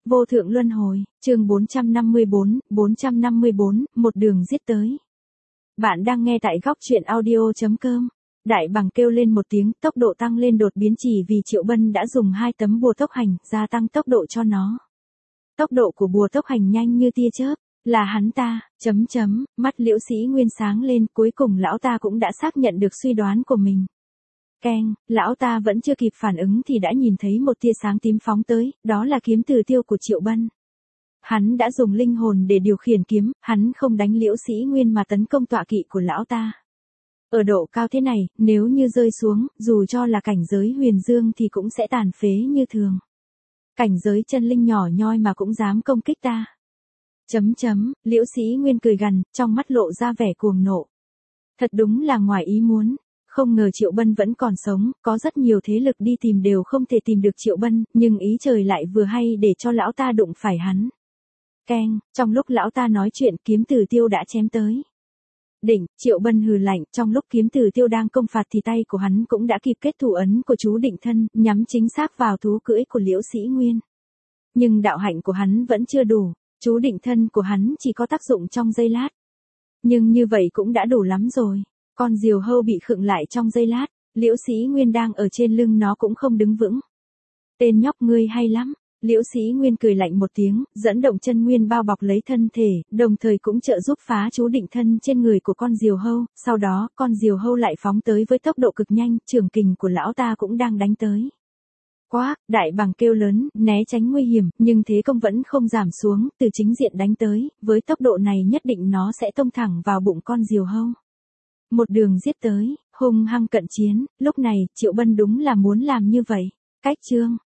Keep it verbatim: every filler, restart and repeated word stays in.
Vô thượng luân hồi, chương bốn trăm năm mươi bốn, bốn trăm năm mươi bốn, một đường giết tới. Bạn đang nghe tại góc truyện audio chấm com. Đại bàng kêu lên một tiếng, tốc độ tăng lên đột biến chỉ vì Triệu Bân đã dùng hai tấm bùa tốc hành, gia tăng tốc độ cho nó. Tốc độ của bùa tốc hành nhanh như tia chớp, là hắn ta, chấm chấm, mắt Liễu Sĩ Nguyên sáng lên, cuối cùng lão ta cũng đã xác nhận được suy đoán của mình. Keng, lão ta vẫn chưa kịp phản ứng thì đã nhìn thấy một tia sáng tím phóng tới, đó là kiếm từ tiêu của Triệu Bân. Hắn đã dùng linh hồn để điều khiển kiếm, hắn không đánh Liễu Sĩ Nguyên mà tấn công tọa kỵ của lão ta. Ở độ cao thế này, nếu như rơi xuống, dù cho là cảnh giới huyền dương thì cũng sẽ tàn phế như thường. Cảnh giới chân linh nhỏ nhoi mà cũng dám công kích ta. Chấm chấm, Liễu Sĩ Nguyên cười gằn, trong mắt lộ ra vẻ cuồng nộ. Thật đúng là ngoài ý muốn. Không ngờ Triệu Bân vẫn còn sống, có rất nhiều thế lực đi tìm đều không thể tìm được Triệu Bân, nhưng ý trời lại vừa hay để cho lão ta đụng phải hắn. Keng, trong lúc lão ta nói chuyện kiếm từ tiêu đã chém tới. Đỉnh, Triệu Bân hừ lạnh, trong lúc kiếm từ tiêu đang công phạt thì tay của hắn cũng đã kịp kết thủ ấn của chú định thân, nhắm chính xác vào thú cưỡi của Liễu Sĩ Nguyên. Nhưng đạo hạnh của hắn vẫn chưa đủ, chú định thân của hắn chỉ có tác dụng trong giây lát. Nhưng như vậy cũng đã đủ lắm rồi. Con diều hâu bị khựng lại trong giây lát, Liễu Sĩ Nguyên đang ở trên lưng nó cũng không đứng vững. Tên nhóc ngươi hay lắm, Liễu Sĩ Nguyên cười lạnh một tiếng, dẫn động chân nguyên bao bọc lấy thân thể, đồng thời cũng trợ giúp phá chú định thân trên người của con diều hâu, sau đó con diều hâu lại phóng tới với tốc độ cực nhanh, trường kình của lão ta cũng đang đánh tới. Quá, đại bàng kêu lớn, né tránh nguy hiểm, nhưng thế công vẫn không giảm xuống, từ chính diện đánh tới, với tốc độ này nhất định nó sẽ tông thẳng vào bụng con diều hâu. Một đường giết tới, hung hăng cận chiến, lúc này, Triệu Bân đúng là muốn làm như vậy. Cách chương,